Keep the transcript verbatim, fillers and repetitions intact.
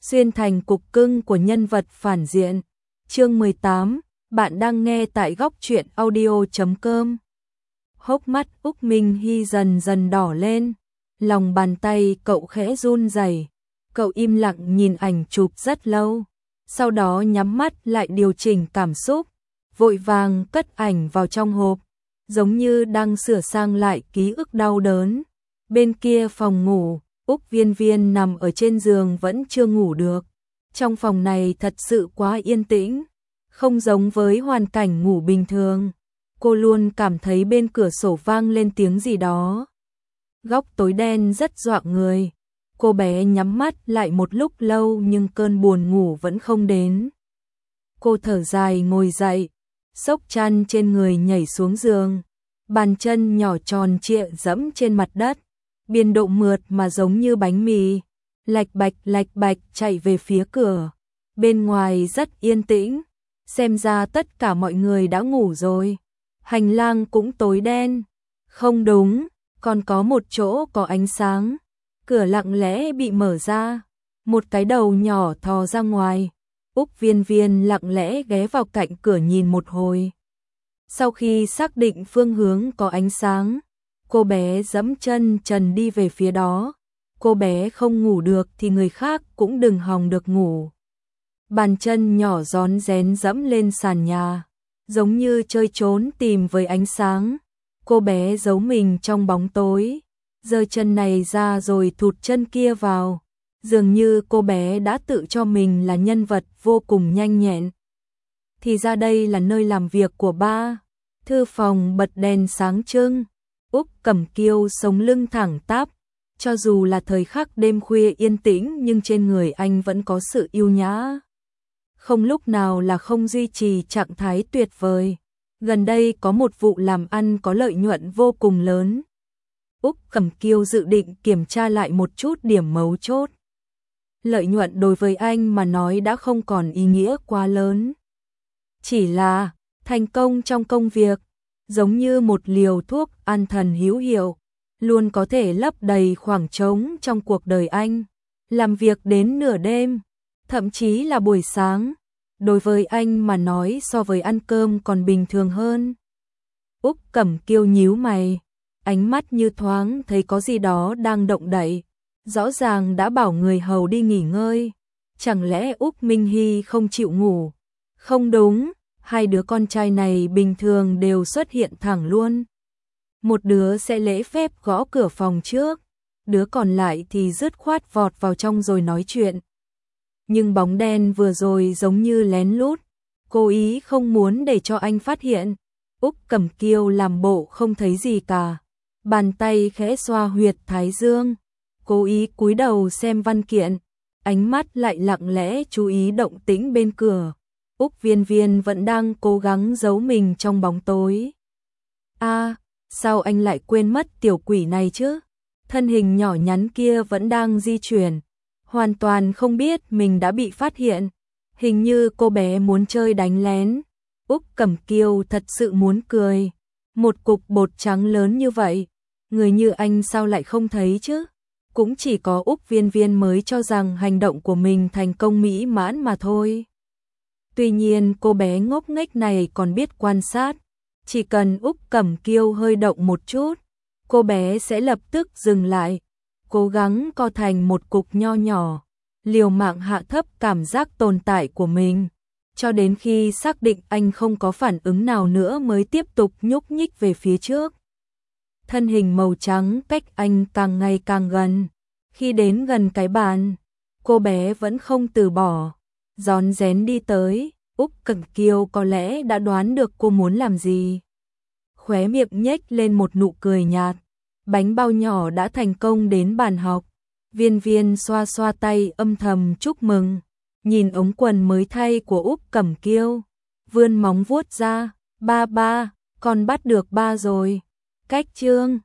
xuyên thành cục cưng của nhân vật phản diện. Chương mười tám, bạn đang nghe tại góc truyện audio chấm com. Hốc mắt Úc Minh Hy dần dần đỏ lên, lòng bàn tay cậu khẽ run rẩy. Cậu im lặng nhìn ảnh chụp rất lâu, sau đó nhắm mắt lại điều chỉnh cảm xúc, vội vàng cất ảnh vào trong hộp, giống như đang sửa sang lại ký ức đau đớn. Bên kia phòng ngủ, Úc Viên Viên nằm ở trên giường vẫn chưa ngủ được. Trong phòng này thật sự quá yên tĩnh, không giống với hoàn cảnh ngủ bình thường. Cô luôn cảm thấy bên cửa sổ vang lên tiếng gì đó. Góc tối đen rất dọa người. Cô bé nhắm mắt lại một lúc lâu nhưng cơn buồn ngủ vẫn không đến. Cô thở dài ngồi dậy, xốc chăn trên người nhảy xuống giường. Bàn chân nhỏ tròn trịa dẫm trên mặt đất, biên độ mượt mà giống như bánh mì, lạch bạch lạch bạch chạy về phía cửa. Bên ngoài rất yên tĩnh, xem ra tất cả mọi người đã ngủ rồi. Hành lang cũng tối đen. Không đúng, còn có một chỗ có ánh sáng. Cửa lặng lẽ bị mở ra, một cái đầu nhỏ thò ra ngoài. Úc Viên Viên lặng lẽ ghé vào cạnh cửa nhìn một hồi. Sau khi xác định phương hướng có ánh sáng, cô bé giẫm chân trần đi về phía đó. Cô bé không ngủ được thì người khác cũng đừng hòng được ngủ. Bàn chân nhỏ rón rén dẫm lên sàn nhà, giống như chơi trốn tìm với ánh sáng. Cô bé giấu mình trong bóng tối, giơ chân này ra rồi thụt chân kia vào. Dường như cô bé đã tự cho mình là nhân vật vô cùng nhanh nhẹn. Thì ra đây là nơi làm việc của ba. Thư phòng bật đèn sáng trưng. Úc Cẩm Kiêu sống lưng thẳng tắp. Cho dù là thời khắc đêm khuya yên tĩnh nhưng trên người anh vẫn có sự yêu nhã. Không lúc nào là không duy trì trạng thái tuyệt vời. Gần đây có một vụ làm ăn có lợi nhuận vô cùng lớn. Úc Cẩm Kiêu dự định kiểm tra lại một chút điểm mấu chốt. Lợi nhuận đối với anh mà nói đã không còn ý nghĩa quá lớn. Chỉ là thành công trong công việc, giống như một liều thuốc an thần hữu hiệu, luôn có thể lấp đầy khoảng trống trong cuộc đời anh. Làm việc đến nửa đêm, thậm chí là buổi sáng, đối với anh mà nói so với ăn cơm còn bình thường hơn. Úc Cẩm Kiêu nhíu mày, ánh mắt như thoáng thấy có gì đó đang động đậy. Rõ ràng đã bảo người hầu đi nghỉ ngơi. Chẳng lẽ Úc Minh Hy không chịu ngủ? Không đúng, hai đứa con trai này bình thường đều xuất hiện thẳng luôn. Một đứa sẽ lễ phép gõ cửa phòng trước, đứa còn lại thì dứt khoát vọt vào trong rồi nói chuyện. Nhưng bóng đen vừa rồi giống như lén lút, cố ý không muốn để cho anh phát hiện. Úc Cẩm Kiêu làm bộ không thấy gì cả, bàn tay khẽ xoa huyệt thái dương, cố ý cúi đầu xem văn kiện, ánh mắt lại lặng lẽ chú ý động tĩnh bên cửa. Úc Viên Viên vẫn đang cố gắng giấu mình trong bóng tối. A, à, sao anh lại quên mất tiểu quỷ này chứ? Thân hình nhỏ nhắn kia vẫn đang di chuyển, hoàn toàn không biết mình đã bị phát hiện. Hình như cô bé muốn chơi đánh lén. Úc Cẩm Kiêu thật sự muốn cười. Một cục bột trắng lớn như vậy, người như anh sao lại không thấy chứ? Cũng chỉ có Úc Viên Viên mới cho rằng hành động của mình thành công mỹ mãn mà thôi. Tuy nhiên cô bé ngốc nghếch này còn biết quan sát. Chỉ cần Úc Cẩm Kiêu hơi động một chút, cô bé sẽ lập tức dừng lại, cố gắng co thành một cục nho nhỏ, liều mạng hạ thấp cảm giác tồn tại của mình, cho đến khi xác định anh không có phản ứng nào nữa mới tiếp tục nhúc nhích về phía trước. Thân hình màu trắng cách anh càng ngày càng gần. Khi đến gần cái bàn, cô bé vẫn không từ bỏ, rón rén đi tới. Úc Cẩm Kiêu có lẽ đã đoán được cô muốn làm gì. Khóe miệng nhếch lên một nụ cười nhạt. Bánh bao nhỏ đã thành công đến bàn học. Viên Viên xoa xoa tay âm thầm chúc mừng, nhìn ống quần mới thay của Úc Cẩm Kiêu, vươn móng vuốt ra. Ba ba, con bắt được ba rồi. Cách chương